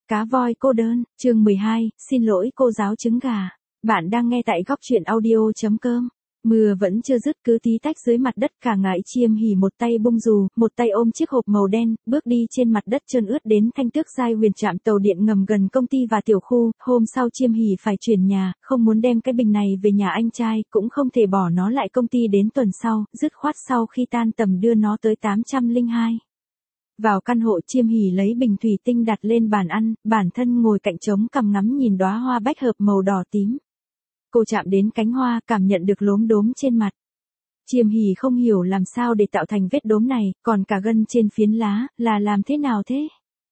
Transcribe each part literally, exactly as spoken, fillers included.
Cá voi cô đơn, chương mười hai, xin lỗi cô giáo trứng gà. Bạn đang nghe tại góc truyện audio chấm com. Mưa vẫn chưa dứt cứ tí tách dưới mặt đất, cả ngải chiêm hỉ một tay bung dù, một tay ôm chiếc hộp màu đen, bước đi trên mặt đất trơn ướt đến Thanh Tước Giai Huyền trạm tàu điện ngầm gần công ty và tiểu khu. Hôm sau chiêm hỉ phải chuyển nhà, không muốn đem cái bình này về nhà anh trai, cũng không thể bỏ nó lại công ty đến tuần sau, dứt khoát sau khi tan tầm đưa nó tới tám trăm lẻ hai. Vào căn hộ, chiêm hỉ lấy bình thủy tinh đặt lên bàn ăn, bản thân ngồi cạnh trống cằm ngắm nhìn đóa hoa bách hợp màu đỏ tím. Cô chạm đến cánh hoa, cảm nhận được lốm đốm trên mặt. Chiêm hỉ không hiểu làm sao để tạo thành vết đốm này, còn cả gân trên phiến lá, là làm thế nào thế?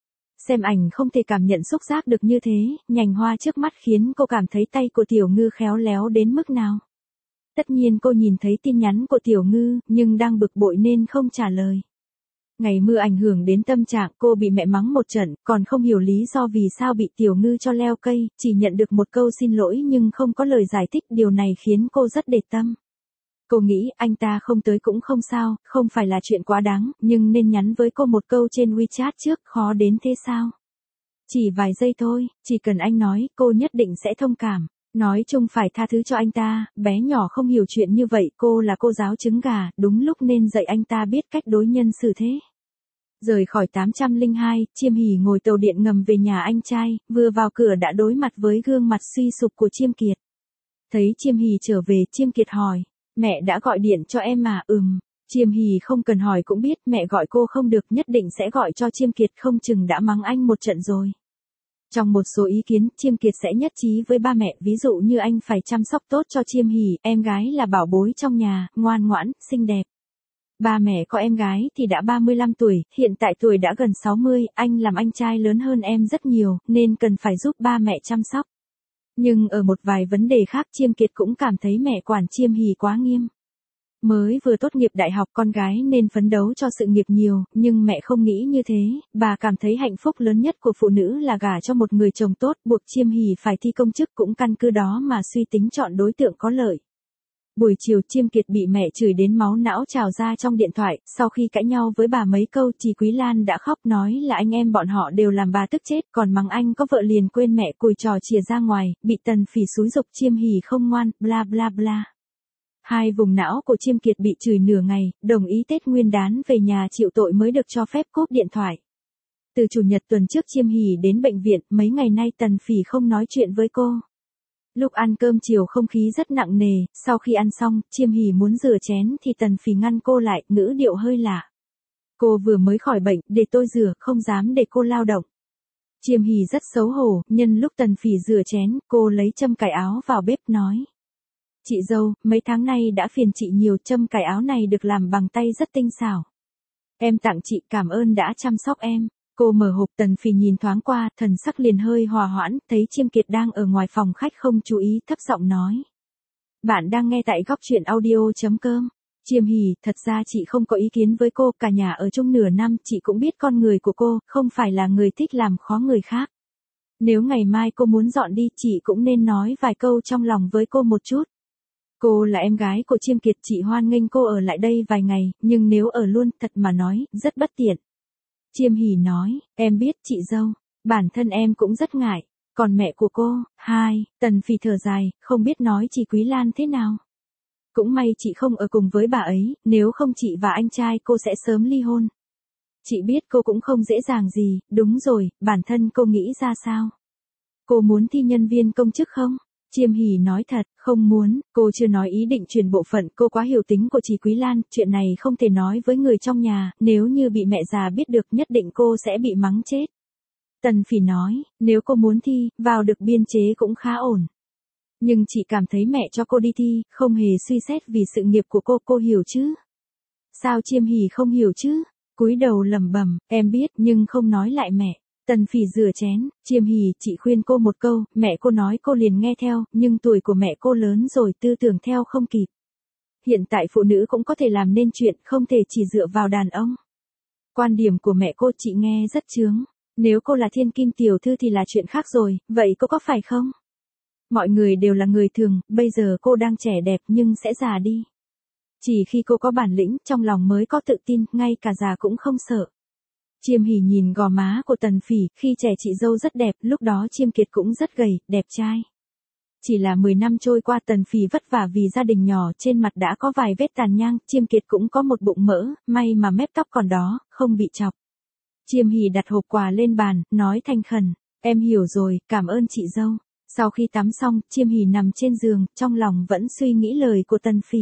Xem ảnh không thể cảm nhận xúc giác được như thế, nhành hoa trước mắt khiến cô cảm thấy tay của Tiểu Ngư khéo léo đến mức nào. Tất nhiên cô nhìn thấy tin nhắn của Tiểu Ngư, nhưng đang bực bội nên không trả lời. Ngày mưa ảnh hưởng đến tâm trạng, cô bị mẹ mắng một trận, còn không hiểu lý do vì sao bị Tiểu Ngư cho leo cây, chỉ nhận được một câu xin lỗi nhưng không có lời giải thích, điều này khiến cô rất để tâm. Cô nghĩ anh ta không tới cũng không sao, không phải là chuyện quá đáng, nhưng nên nhắn với cô một câu trên WeChat trước, khó đến thế sao? Chỉ vài giây thôi, chỉ cần anh nói, cô nhất định sẽ thông cảm. Nói chung phải tha thứ cho anh ta, bé nhỏ không hiểu chuyện như vậy, cô là cô giáo trứng gà, đúng lúc nên dạy anh ta biết cách đối nhân xử thế. Rời khỏi tám trăm lẻ hai, chiêm hỉ ngồi tàu điện ngầm về nhà anh trai, vừa vào cửa đã đối mặt với gương mặt suy sụp của Chiêm Kiệt. Thấy Chiêm hỉ trở về, Chiêm Kiệt hỏi, mẹ đã gọi điện cho em mà? Ừm. Chiêm hỉ không cần hỏi cũng biết mẹ gọi cô không được, nhất định sẽ gọi cho Chiêm Kiệt, không chừng đã mắng anh một trận rồi. Trong một số ý kiến, Chiêm Kiệt sẽ nhất trí với ba mẹ, ví dụ như anh phải chăm sóc tốt cho Chiêm hỉ, em gái là bảo bối trong nhà, ngoan ngoãn, xinh đẹp. Ba mẹ có em gái thì đã ba mươi lăm tuổi, hiện tại tuổi đã gần sáu mươi, anh làm anh trai lớn hơn em rất nhiều, nên cần phải giúp ba mẹ chăm sóc. Nhưng ở một vài vấn đề khác Chiêm Kiệt cũng cảm thấy mẹ quản Chiêm hỉ quá nghiêm. Mới vừa tốt nghiệp đại học, con gái nên phấn đấu cho sự nghiệp nhiều, nhưng mẹ không nghĩ như thế, bà cảm thấy hạnh phúc lớn nhất của phụ nữ là gả cho một người chồng tốt, buộc Chiêm hỉ phải thi công chức, cũng căn cứ đó mà suy tính chọn đối tượng có lợi. Buổi chiều Chiêm Kiệt bị mẹ chửi đến máu não trào ra trong điện thoại, sau khi cãi nhau với bà mấy câu, chị Quý Lan đã khóc nói là anh em bọn họ đều làm bà tức chết, còn mắng anh có vợ liền quên mẹ, cùi trò chìa ra ngoài, bị Tần Phỉ xúi giục Chiêm hỉ không ngoan, bla bla bla. Hai vùng não của Chiêm Kiệt bị chửi nửa ngày, đồng ý Tết Nguyên đán về nhà chịu tội mới được cho phép cúp điện thoại. Từ chủ nhật tuần trước Chiêm hỉ đến bệnh viện, mấy ngày nay Tần Phỉ không nói chuyện với cô. Lúc ăn cơm chiều không khí rất nặng nề, sau khi ăn xong, Chiêm hỉ muốn rửa chén thì Tần Phỉ ngăn cô lại, ngữ điệu hơi lạ. Cô vừa mới khỏi bệnh, để tôi rửa, không dám để cô lao động. Chiêm hỉ rất xấu hổ, nhân lúc Tần Phỉ rửa chén, cô lấy châm cài áo vào bếp nói. Chị dâu, mấy tháng nay đã phiền chị nhiều, châm cài áo này được làm bằng tay rất tinh xảo. Em tặng chị, cảm ơn đã chăm sóc em. Cô mở hộp, Tần Phỉ nhìn thoáng qua, thần sắc liền hơi hòa hoãn, thấy Chiêm Kiệt đang ở ngoài phòng khách không chú ý, thấp giọng nói. Bạn đang nghe tại góc truyện audio chấm com. Chiêm hỉ, thật ra chị không có ý kiến với cô, cả nhà ở chung nửa năm, chị cũng biết con người của cô, không phải là người thích làm khó người khác. Nếu ngày mai cô muốn dọn đi, chị cũng nên nói vài câu trong lòng với cô một chút. Cô là em gái của Chiêm Kiệt, chị hoan nghênh cô ở lại đây vài ngày, nhưng nếu ở luôn, thật mà nói, rất bất tiện. Chiêm hỉ nói, em biết chị dâu, bản thân em cũng rất ngại, còn mẹ của cô, hai, Tần Phỉ thở dài, không biết nói chị Quý Lan thế nào. Cũng may chị không ở cùng với bà ấy, nếu không chị và anh trai cô sẽ sớm ly hôn. Chị biết cô cũng không dễ dàng gì, đúng rồi, bản thân cô nghĩ ra sao? Cô muốn thi nhân viên công chức không? Chiêm hỉ nói thật, không muốn, cô chưa nói ý định chuyển bộ phận, cô quá hiểu tính của chị Quý Lan, chuyện này không thể nói với người trong nhà, nếu như bị mẹ già biết được nhất định cô sẽ bị mắng chết. Tần Phỉ nói, nếu cô muốn thi, vào được biên chế cũng khá ổn. Nhưng chị cảm thấy mẹ cho cô đi thi, không hề suy xét vì sự nghiệp của cô, cô hiểu chứ? Sao Chiêm hỉ không hiểu chứ? Cúi đầu lẩm bẩm, em biết nhưng không nói lại mẹ. Tần Phỉ rửa chén, Chiêm hỉ, chị khuyên cô một câu, mẹ cô nói cô liền nghe theo, nhưng tuổi của mẹ cô lớn rồi, tư tưởng theo không kịp. Hiện tại phụ nữ cũng có thể làm nên chuyện, không thể chỉ dựa vào đàn ông. Quan điểm của mẹ cô chị nghe rất chướng, nếu cô là thiên kim tiểu thư thì là chuyện khác rồi, vậy cô có phải không? Mọi người đều là người thường, bây giờ cô đang trẻ đẹp nhưng sẽ già đi. Chỉ khi cô có bản lĩnh, trong lòng mới có tự tin, ngay cả già cũng không sợ. Chiêm Hỷ nhìn gò má của Tần Phỉ, khi trẻ chị dâu rất đẹp, lúc đó Chiêm Kiệt cũng rất gầy, đẹp trai. Chỉ là mười năm trôi qua Tần Phỉ vất vả vì gia đình nhỏ, trên mặt đã có vài vết tàn nhang, Chiêm Kiệt cũng có một bụng mỡ, may mà mép tóc còn đó, không bị chọc. Chiêm Hỷ đặt hộp quà lên bàn, nói thành khẩn, em hiểu rồi, cảm ơn chị dâu. Sau khi tắm xong, Chiêm Hỷ nằm trên giường, trong lòng vẫn suy nghĩ lời của Tần Phỉ.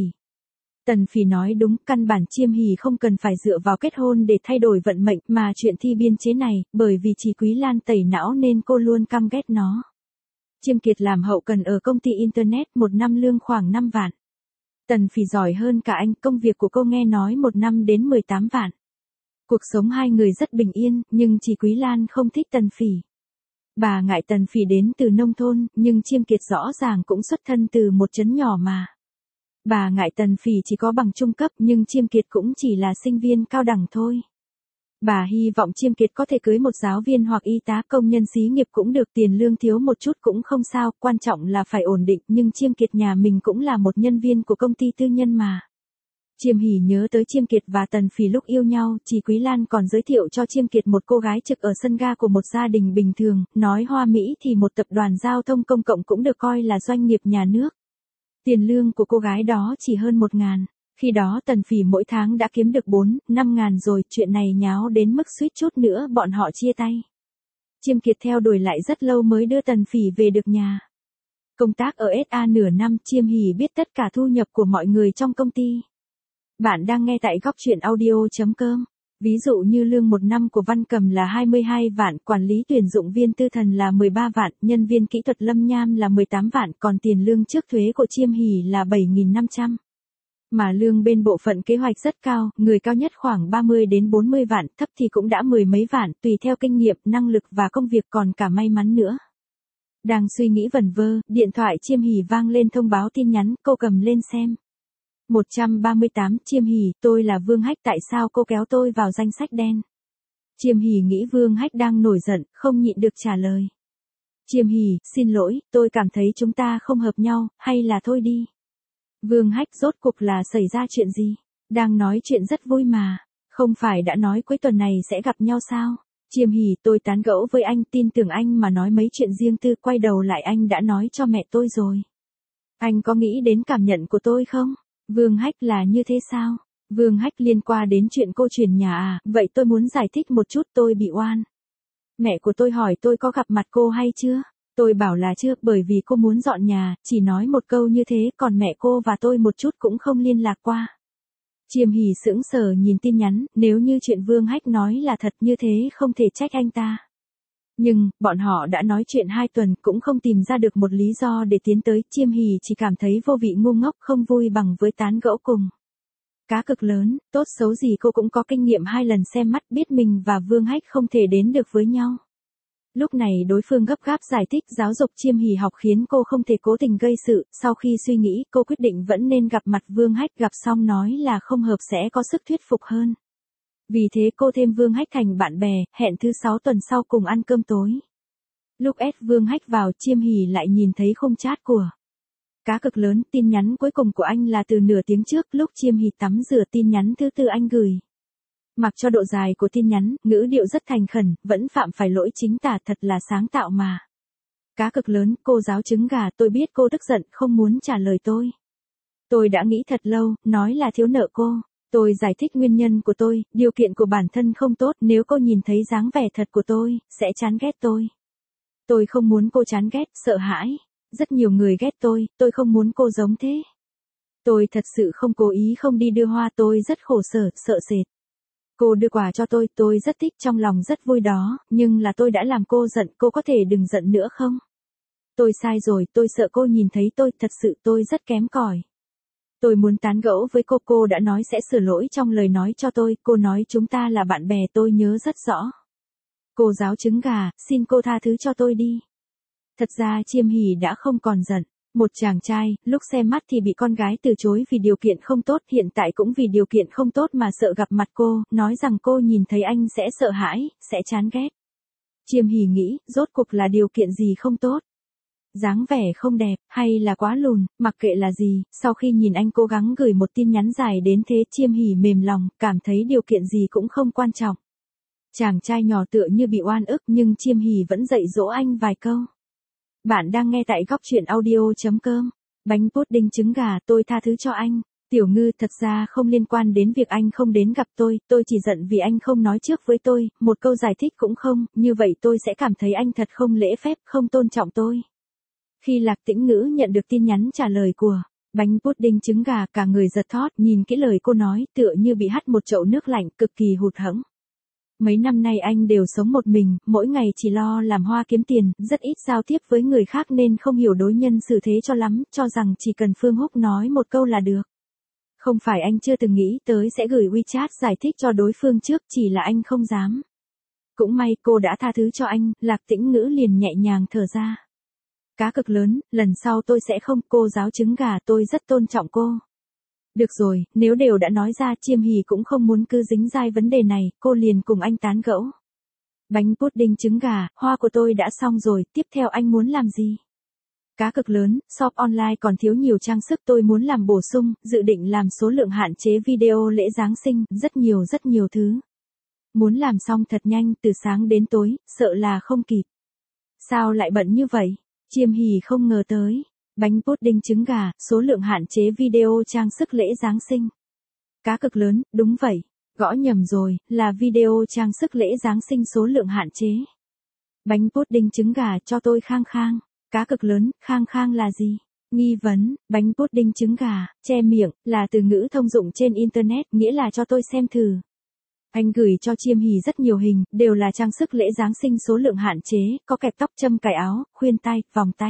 Tần Phỉ nói đúng, căn bản Chiêm Hỷ không cần phải dựa vào kết hôn để thay đổi vận mệnh, mà chuyện thi biên chế này, bởi vì Chỉ Quý Lan tẩy não nên cô luôn căm ghét nó. Chiêm Kiệt làm hậu cần ở công ty Internet, một năm lương khoảng năm vạn. Tần Phỉ giỏi hơn cả anh, công việc của cô nghe nói một năm đến mười tám vạn. Cuộc sống hai người rất bình yên, nhưng Chỉ Quý Lan không thích Tần Phỉ. Bà ngại Tần Phỉ đến từ nông thôn, nhưng Chiêm Kiệt rõ ràng cũng xuất thân từ một trấn nhỏ mà. Bà ngại Tần Phỉ chỉ có bằng trung cấp, nhưng Chiêm Kiệt cũng chỉ là sinh viên cao đẳng thôi. Bà hy vọng Chiêm Kiệt có thể cưới một giáo viên hoặc y tá, công nhân xí nghiệp cũng được, tiền lương thiếu một chút cũng không sao, quan trọng là phải ổn định, nhưng Chiêm Kiệt nhà mình cũng là một nhân viên của công ty tư nhân mà. Chiêm Hỷ nhớ tới Chiêm Kiệt và Tần Phỉ lúc yêu nhau, Chỉ Quý Lan còn giới thiệu cho Chiêm Kiệt một cô gái trực ở sân ga của một gia đình bình thường, nói Hoa Mỹ thì một tập đoàn giao thông công cộng cũng được coi là doanh nghiệp nhà nước. Tiền lương của cô gái đó chỉ hơn một ngàn. Khi đó Tần Phỉ mỗi tháng đã kiếm được bốn, năm ngàn rồi, chuyện này nháo đến mức suýt chút nữa bọn họ chia tay. Chiêm Kiệt theo đuổi lại rất lâu mới đưa Tần Phỉ về được nhà. Công tác ở ét a nửa năm, Chiêm Hỷ biết tất cả thu nhập của mọi người trong công ty. Bạn đang nghe tại góc truyện audio chấm com. Ví dụ như lương một năm của Văn Cầm là hai mươi hai vạn, quản lý tuyển dụng viên Tư Thần là mười ba vạn, nhân viên kỹ thuật Lâm Nham là mười tám vạn, còn tiền lương trước thuế của Chiêm Hỷ là bảy nghìn năm trăm. Mà lương bên bộ phận kế hoạch rất cao, người cao nhất khoảng ba mươi đến bốn mươi vạn, thấp thì cũng đã mười mấy vạn, tùy theo kinh nghiệm, năng lực và công việc, còn cả may mắn nữa. Đang suy nghĩ vẩn vơ, điện thoại Chiêm Hỷ vang lên thông báo tin nhắn, cô cầm lên xem. một trăm ba mươi tám, Chiêm Hỷ, tôi là Vương Hách, tại sao cô kéo tôi vào danh sách đen? Chiêm Hỷ nghĩ Vương Hách đang nổi giận, không nhịn được trả lời. Chiêm Hỷ, xin lỗi, tôi cảm thấy chúng ta không hợp nhau, hay là thôi đi. Vương Hách, rốt cuộc là xảy ra chuyện gì? Đang nói chuyện rất vui mà. Không phải đã nói cuối tuần này sẽ gặp nhau sao? Chiêm Hỷ, tôi tán gẫu với anh, tin tưởng anh mà nói mấy chuyện riêng tư, quay đầu lại anh đã nói cho mẹ tôi rồi. Anh có nghĩ đến cảm nhận của tôi không? Vương Hách, là như thế sao? Vương Hách, liên quan đến chuyện cô chuyển nhà à? Vậy tôi muốn giải thích một chút, tôi bị oan. Mẹ của tôi hỏi tôi có gặp mặt cô hay chưa? Tôi bảo là chưa, bởi vì cô muốn dọn nhà, chỉ nói một câu như thế, còn mẹ cô và tôi một chút cũng không liên lạc qua. Chiêm Hỷ sững sờ nhìn tin nhắn, nếu như chuyện Vương Hách nói là thật như thế không thể trách anh ta. Nhưng, bọn họ đã nói chuyện hai tuần cũng không tìm ra được một lý do để tiến tới, Chiêm Hỷ chỉ cảm thấy vô vị ngu ngốc, không vui bằng với tán gẫu cùng. Cá cực lớn, tốt xấu gì cô cũng có kinh nghiệm hai lần xem mắt, biết mình và Vương Hách không thể đến được với nhau. Lúc này đối phương gấp gáp giải thích giáo dục Chiêm Hỷ học khiến cô không thể cố tình gây sự, sau khi suy nghĩ cô quyết định vẫn nên gặp mặt Vương Hách, gặp xong nói là không hợp sẽ có sức thuyết phục hơn. Vì thế cô thêm Vương Hách thành bạn bè, hẹn thứ sáu tuần sau cùng ăn cơm tối. Lúc ép Vương Hách vào, Chiêm Hỷ lại nhìn thấy khung chat của Cá cực lớn, tin nhắn cuối cùng của anh là từ nửa tiếng trước, lúc Chiêm Hỷ tắm rửa, tin nhắn thứ tư anh gửi. Mặc cho độ dài của tin nhắn, ngữ điệu rất thành khẩn, vẫn phạm phải lỗi chính tả, thật là sáng tạo mà. Cá cực lớn, cô giáo trứng gà, tôi biết cô tức giận, không muốn trả lời tôi. Tôi đã nghĩ thật lâu, nói là thiếu nợ cô. Tôi giải thích nguyên nhân của tôi, điều kiện của bản thân không tốt, nếu cô nhìn thấy dáng vẻ thật của tôi, sẽ chán ghét tôi. Tôi không muốn cô chán ghét, sợ hãi. Rất nhiều người ghét tôi, tôi không muốn cô giống thế. Tôi thật sự không cố ý không đi đưa hoa, tôi rất khổ sở, sợ sệt. Cô đưa quà cho tôi, tôi rất thích, trong lòng rất vui đó, nhưng là tôi đã làm cô giận, cô có thể đừng giận nữa không? Tôi sai rồi, tôi sợ cô nhìn thấy tôi, thật sự tôi rất kém cỏi. Tôi muốn tán gẫu với cô, cô đã nói sẽ sửa lỗi trong lời nói cho tôi, cô nói chúng ta là bạn bè, tôi nhớ rất rõ. Cô giáo trứng gà, xin cô tha thứ cho tôi đi. Thật ra Chiêm Hỷ đã không còn giận. Một chàng trai, lúc xem mắt thì bị con gái từ chối vì điều kiện không tốt, hiện tại cũng vì điều kiện không tốt mà sợ gặp mặt cô, nói rằng cô nhìn thấy anh sẽ sợ hãi, sẽ chán ghét. Chiêm Hỷ nghĩ, rốt cuộc là điều kiện gì không tốt? Dáng vẻ không đẹp, hay là quá lùn, mặc kệ là gì, sau khi nhìn anh cố gắng gửi một tin nhắn dài đến thế, Chiêm Hỷ mềm lòng, cảm thấy điều kiện gì cũng không quan trọng. Chàng trai nhỏ tựa như bị oan ức nhưng Chiêm Hỉ vẫn dạy dỗ anh vài câu. Bạn đang nghe tại góc truyện audio.com. Bánh pudding trứng gà, tôi tha thứ cho anh. Tiểu Ngư, thật ra không liên quan đến việc anh không đến gặp tôi, tôi chỉ giận vì anh không nói trước với tôi, một câu giải thích cũng không, như vậy tôi sẽ cảm thấy anh thật không lễ phép, không tôn trọng tôi. Khi Lạc Tĩnh Ngữ nhận được tin nhắn trả lời của bánh pudding trứng gà, cả người giật thót, nhìn kỹ lời cô nói, tựa như bị hắt một chậu nước lạnh, cực kỳ hụt hẫng. Mấy năm nay anh đều sống một mình, mỗi ngày chỉ lo làm hoa kiếm tiền, rất ít giao tiếp với người khác nên không hiểu đối nhân xử thế cho lắm, cho rằng chỉ cần Phương Húc nói một câu là được. Không phải anh chưa từng nghĩ tới sẽ gửi WeChat giải thích cho đối phương trước, chỉ là anh không dám. Cũng may cô đã tha thứ cho anh, Lạc Tĩnh Ngữ liền nhẹ nhàng thở ra. Cá cực lớn, lần sau tôi sẽ không, cô giáo trứng gà, tôi rất tôn trọng cô. Được rồi, nếu đều đã nói ra, Chiêm Hỉ cũng không muốn cứ dính dai vấn đề này, cô liền cùng anh tán gẫu. Bánh pudding trứng gà, hoa của tôi đã xong rồi, tiếp theo anh muốn làm gì? Cá cực lớn, shop online còn thiếu nhiều trang sức, tôi muốn làm bổ sung, dự định làm số lượng hạn chế video lễ Giáng sinh, rất nhiều rất nhiều thứ. Muốn làm xong thật nhanh, từ sáng đến tối, sợ là không kịp. Sao lại bận như vậy? Chiêm Hỉ không ngờ tới. Bánh pudding trứng gà, số lượng hạn chế video trang sức lễ Giáng sinh. Cá cực lớn, đúng vậy. Gõ nhầm rồi, là video trang sức lễ Giáng sinh số lượng hạn chế. Bánh pudding trứng gà, cho tôi khang khang. Cá cực lớn, khang khang là gì? Nghi vấn, bánh pudding trứng gà, che miệng, là từ ngữ thông dụng trên Internet, nghĩa là cho tôi xem thử. Anh gửi cho Chiêm Hỉ rất nhiều hình, đều là trang sức lễ Giáng sinh số lượng hạn chế, có kẹp tóc, châm cài áo, khuyên tai, vòng tay.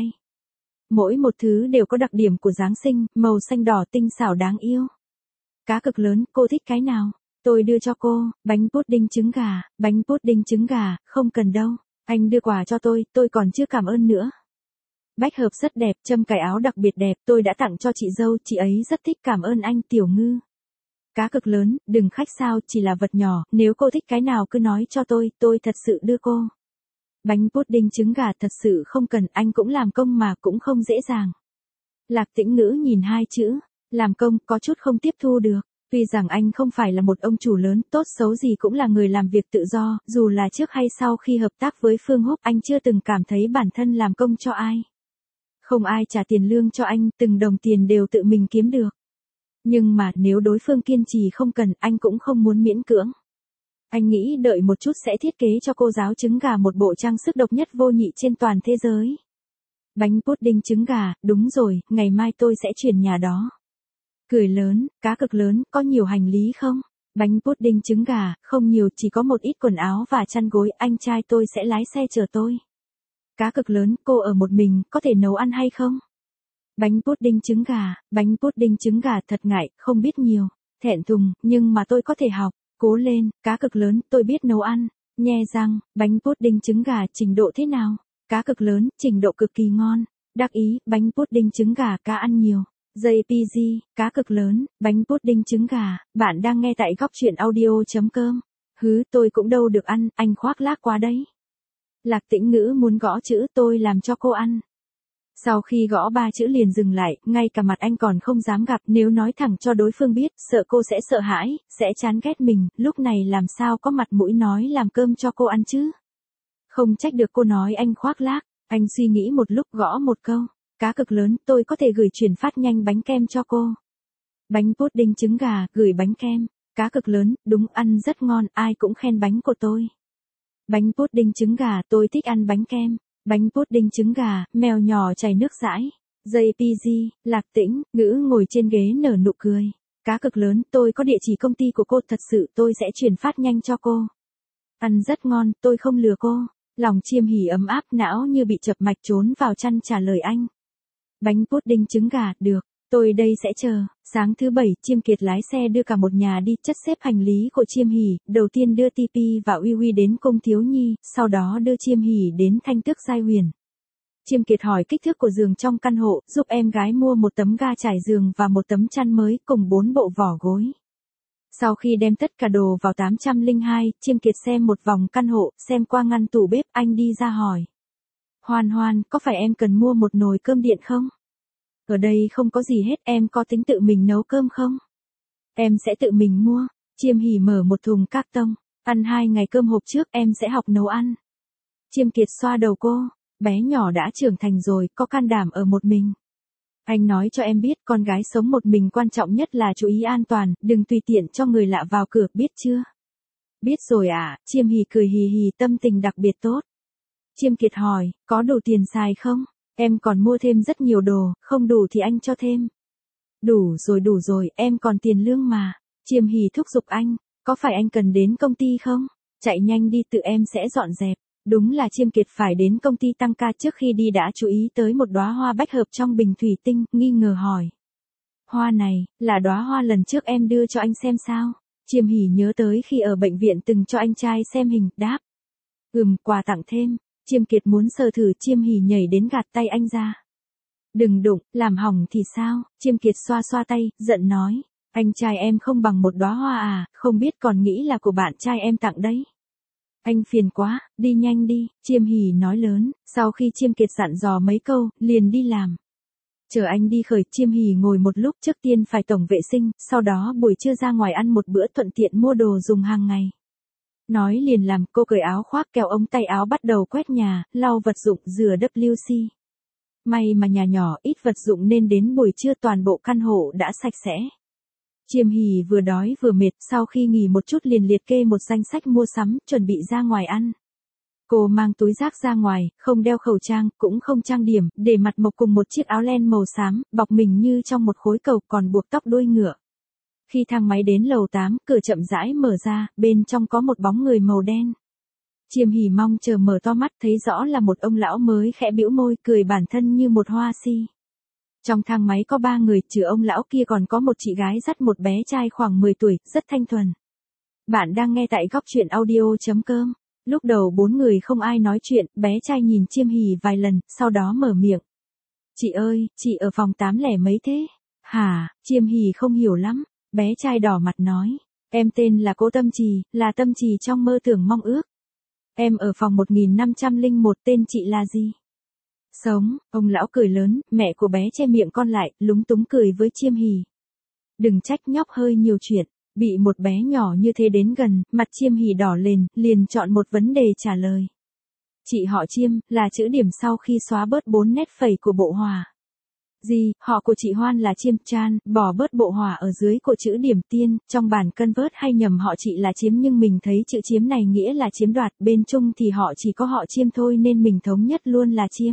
Mỗi một thứ đều có đặc điểm của Giáng sinh, màu xanh đỏ tinh xảo đáng yêu. Cá cực lớn, cô thích cái nào? Tôi đưa cho cô, bánh pudding trứng gà, bánh pudding trứng gà, không cần đâu. Anh đưa quà cho tôi, tôi còn chưa cảm ơn nữa. Bách hợp rất đẹp, châm cài áo đặc biệt đẹp, tôi đã tặng cho chị dâu, chị ấy rất thích, cảm ơn anh Tiểu Ngư. Cá cực lớn, đừng khách sao, chỉ là vật nhỏ, nếu cô thích cái nào cứ nói cho tôi, tôi thật sự đưa cô. Bánh pudding trứng gà, thật sự không cần, anh cũng làm công mà cũng không dễ dàng. Lạc Tĩnh Ngữ nhìn hai chữ, làm công, có chút không tiếp thu được. Tuy rằng anh không phải là một ông chủ lớn, tốt xấu gì cũng là người làm việc tự do, dù là trước hay sau khi hợp tác với Phương Húc, anh chưa từng cảm thấy bản thân làm công cho ai. Không ai trả tiền lương cho anh, từng đồng tiền đều tự mình kiếm được. Nhưng mà, nếu đối phương kiên trì không cần, anh cũng không muốn miễn cưỡng. Anh nghĩ đợi một chút sẽ thiết kế cho cô giáo trứng gà một bộ trang sức độc nhất vô nhị trên toàn thế giới. Bánh pudding trứng gà, đúng rồi, ngày mai tôi sẽ chuyển nhà đó. Cười lớn, cá cực lớn, có nhiều hành lý không? Bánh pudding trứng gà, không nhiều, chỉ có một ít quần áo và chăn gối, anh trai tôi sẽ lái xe chở tôi. Cá cực lớn, cô ở một mình, có thể nấu ăn hay không? Bánh pudding trứng gà, bánh pudding trứng gà, thật ngại, không biết nhiều, thẹn thùng, nhưng mà tôi có thể học. Cố lên, cá cực lớn, tôi biết nấu ăn. Nhe răng, bánh pudding trứng gà, trình độ thế nào? Cá cực lớn, trình độ cực kỳ ngon. Đắc ý, bánh pudding trứng gà, cá ăn nhiều. jê pê giê, cá cực lớn, bánh pudding trứng gà, bạn đang nghe tại góc truyện audio.com. Hứ, tôi cũng đâu được ăn, anh khoác lác quá đấy. Lạc Tĩnh Ngữ muốn gõ chữ tôi làm cho cô ăn. Sau khi gõ ba chữ liền dừng lại, ngay cả mặt anh còn không dám gặp, nếu nói thẳng cho đối phương biết, sợ cô sẽ sợ hãi, sẽ chán ghét mình, lúc này làm sao có mặt mũi nói làm cơm cho cô ăn chứ. Không trách được cô nói anh khoác lác, anh suy nghĩ một lúc gõ một câu, cá cực lớn, tôi có thể gửi chuyển phát nhanh bánh kem cho cô. Bánh pudding trứng gà, gửi bánh kem, cá cực lớn, đúng, ăn rất ngon, ai cũng khen bánh của tôi. Bánh pudding trứng gà, tôi thích ăn bánh kem. Bánh pudding trứng gà, mèo nhỏ chảy nước dãi. jê pê giê, Lạc Tĩnh Ngữ ngồi trên ghế nở nụ cười. Cá cực lớn, tôi có địa chỉ công ty của cô, thật sự tôi sẽ chuyển phát nhanh cho cô. Ăn rất ngon, tôi không lừa cô. Lòng Chiêm Hỉ ấm áp, não như bị chập mạch, trốn vào chăn trả lời anh. Bánh pudding trứng gà, được, tôi đây sẽ chờ. Sáng thứ bảy, Chiêm Kiệt lái xe đưa cả một nhà đi, chất xếp hành lý của Chiêm Hỉ, đầu tiên đưa Ti Pi và Uy Uy đến cung thiếu nhi, sau đó đưa Chiêm Hỉ đến Thanh Tước Giai Huyền. Chiêm Kiệt hỏi kích thước của giường trong căn hộ, giúp em gái mua một tấm ga trải giường và một tấm chăn mới, cùng bốn bộ vỏ gối. Sau khi đem tất cả đồ vào tám trăm lẻ hai, Chiêm Kiệt xem một vòng căn hộ, xem qua ngăn tủ bếp, anh đi ra hỏi. Hoan Hoan, có phải em cần mua một nồi cơm điện không? Ở đây không có gì hết, em có tính tự mình nấu cơm không? Em sẽ tự mình mua. Chiêm Hỉ mở một thùng các tông. Ăn hai ngày cơm hộp trước em sẽ học nấu ăn. Chiêm Kiệt xoa đầu cô, bé nhỏ đã trưởng thành rồi, có can đảm ở một mình. Anh nói cho em biết con gái sống một mình quan trọng nhất là chú ý an toàn, đừng tùy tiện cho người lạ vào cửa, biết chưa? Biết rồi ạ, à, Chiêm Hỉ cười hì hì, tâm tình đặc biệt tốt. Chiêm Kiệt hỏi, có đủ tiền xài không? Em còn mua thêm rất nhiều đồ, không đủ thì anh cho thêm. Đủ rồi đủ rồi, em còn tiền lương mà. Chiêm Hỉ thúc giục anh, có phải anh cần đến công ty không? Chạy nhanh đi, tự em sẽ dọn dẹp. Đúng là Chiêm Kiệt phải đến công ty tăng ca, trước khi đi đã chú ý tới một đóa hoa bách hợp trong bình thủy tinh, nghi ngờ hỏi. Hoa này, là đóa hoa lần trước em đưa cho anh xem sao? Chiêm Hỉ nhớ tới khi ở bệnh viện từng cho anh trai xem hình, đáp. Ừm, quà tặng thêm. Chiêm Kiệt muốn sờ thử, Chiêm Hỉ nhảy đến gạt tay anh ra. Đừng đụng, làm hỏng thì sao? Chiêm Kiệt xoa xoa tay, giận nói. Anh trai em không bằng một đóa hoa à, không biết còn nghĩ là của bạn trai em tặng đấy. Anh phiền quá, đi nhanh đi, Chiêm Hỉ nói lớn, sau khi Chiêm Kiệt dặn dò mấy câu, liền đi làm. Chờ anh đi khởi, Chiêm Hỉ ngồi một lúc, trước tiên phải tổng vệ sinh, sau đó buổi trưa ra ngoài ăn một bữa, thuận tiện mua đồ dùng hàng ngày. Nói liền làm, cô cởi áo khoác, kéo ống tay áo, bắt đầu quét nhà, lau vật dụng, rửa vê kép xê. May mà nhà nhỏ, ít vật dụng nên đến buổi trưa toàn bộ căn hộ đã sạch sẽ. Chiêm Hỉ vừa đói vừa mệt, sau khi nghỉ một chút liền liệt kê một danh sách mua sắm, chuẩn bị ra ngoài ăn. Cô mang túi rác ra ngoài, không đeo khẩu trang, cũng không trang điểm, để mặt mộc cùng một chiếc áo len màu xám, bọc mình như trong một khối cầu, còn buộc tóc đuôi ngựa. Khi thang máy đến lầu tám, cửa chậm rãi mở ra, bên trong có một bóng người màu đen. Chiêm Hỉ mong chờ mở to mắt, thấy rõ là một ông lão mới, khẽ bĩu môi, cười bản thân như một hoa si. Trong thang máy có ba người, trừ ông lão kia còn có một chị gái dắt một bé trai khoảng mười tuổi, rất thanh thuần. Bạn đang nghe tại góc truyện audio chấm com. Lúc đầu bốn người không ai nói chuyện, bé trai nhìn Chiêm Hỉ vài lần, sau đó mở miệng. Chị ơi, chị ở phòng tám lẻ mấy thế? Hả? Chiêm Hỉ không hiểu lắm. Bé trai đỏ mặt nói. Em tên là Cố Tâm Trì, là Tâm Trì trong mơ tưởng mong ước. Em ở phòng một nghìn năm trăm lẻ một, tên chị là gì? Sống, ông lão cười lớn, mẹ của bé che miệng con lại, lúng túng cười với Chiêm Hỉ. Đừng trách nhóc hơi nhiều chuyện, bị một bé nhỏ như thế đến gần, mặt Chiêm Hỉ đỏ lên, liền chọn một vấn đề trả lời. Chị họ Chiêm, là chữ điểm sau khi xóa bớt bốn nét phẩy của bộ hòa. Gì, họ của chị Hoan là Chiêm Chan, bỏ bớt bộ hòa ở dưới của chữ điểm Tiên, trong bản convert hay nhầm họ chị là Chiếm, nhưng mình thấy chữ Chiếm này nghĩa là chiếm đoạt, bên Trung thì họ chỉ có họ Chiêm thôi nên mình thống nhất luôn là Chiêm.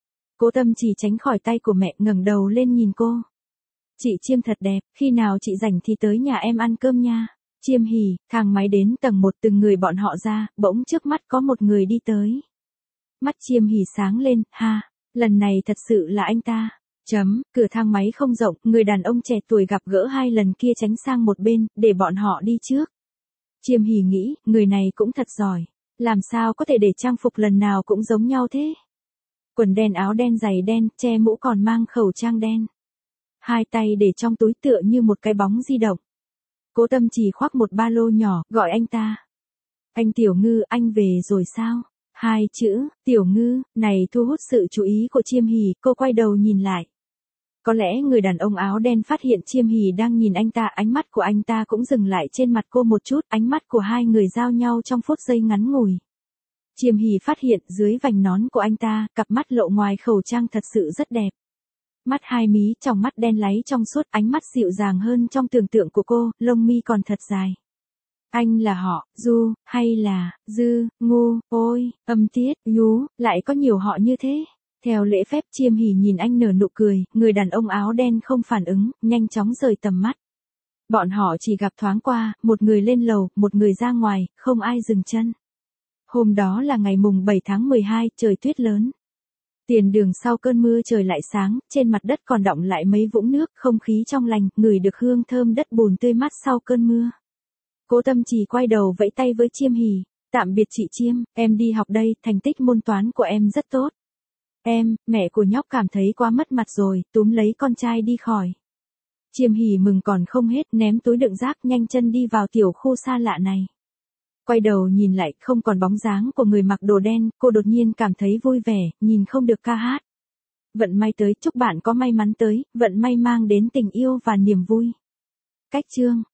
Cố Tâm Trì tránh khỏi tay của mẹ, ngẩng đầu lên nhìn cô. Chị Chiêm thật đẹp, khi nào chị rảnh thì tới nhà em ăn cơm nha. Chiêm Hỉ, thang máy đến tầng một, từng người bọn họ ra, bỗng trước mắt có một người đi tới. Mắt Chiêm Hỉ sáng lên, ha, lần này thật sự là anh ta. Chấm, cửa thang máy không rộng, người đàn ông trẻ tuổi gặp gỡ hai lần kia tránh sang một bên, để bọn họ đi trước. Chiêm Hỉ nghĩ, người này cũng thật giỏi. Làm sao có thể để trang phục lần nào cũng giống nhau thế? Quần đen, áo đen, giày đen, che mũ, còn mang khẩu trang đen. Hai tay để trong túi tựa như một cái bóng di động. Cố Tâm Trì khoác một ba lô nhỏ, gọi anh ta. Anh Tiểu Ngư, anh về rồi sao? Hai chữ, Tiểu Ngư, này thu hút sự chú ý của Chiêm Hỉ, cô quay đầu nhìn lại. Có lẽ người đàn ông áo đen phát hiện Chiêm Hỉ đang nhìn anh ta, ánh mắt của anh ta cũng dừng lại trên mặt cô một chút, ánh mắt của hai người giao nhau trong phút giây ngắn ngủi. Chiêm Hỉ phát hiện dưới vành nón của anh ta, cặp mắt lộ ngoài khẩu trang thật sự rất đẹp. Mắt hai mí, trong mắt đen láy trong suốt, ánh mắt dịu dàng hơn trong tưởng tượng của cô, lông mi còn thật dài. Anh là họ, Du, hay là, Dư, Ngu, ôi, âm tiết, Nhú, lại có nhiều họ như thế. Theo lễ phép, Chiêm Hỉ nhìn anh nở nụ cười, người đàn ông áo đen không phản ứng, nhanh chóng rời tầm mắt. Bọn họ chỉ gặp thoáng qua, một người lên lầu, một người ra ngoài, không ai dừng chân. Hôm đó là ngày mùng bảy tháng mười hai, trời tuyết lớn. Tiền đường sau cơn mưa trời lại sáng, trên mặt đất còn đọng lại mấy vũng nước, không khí trong lành, ngửi được hương thơm đất bùn tươi mát sau cơn mưa. Cố Tâm Trì quay đầu vẫy tay với Chiêm Hỉ, tạm biệt chị Chiêm, em đi học đây, thành tích môn toán của em rất tốt. Em, mẹ của nhóc cảm thấy quá mất mặt rồi, túm lấy con trai đi khỏi. Chiêm Hỉ mừng còn không hết, ném túi đựng rác, nhanh chân đi vào tiểu khu xa lạ này. Quay đầu nhìn lại, không còn bóng dáng của người mặc đồ đen, cô đột nhiên cảm thấy vui vẻ, nhìn không được ca hát. Vận may tới, chúc bạn có may mắn tới, vận may mang đến tình yêu và niềm vui. Cách chương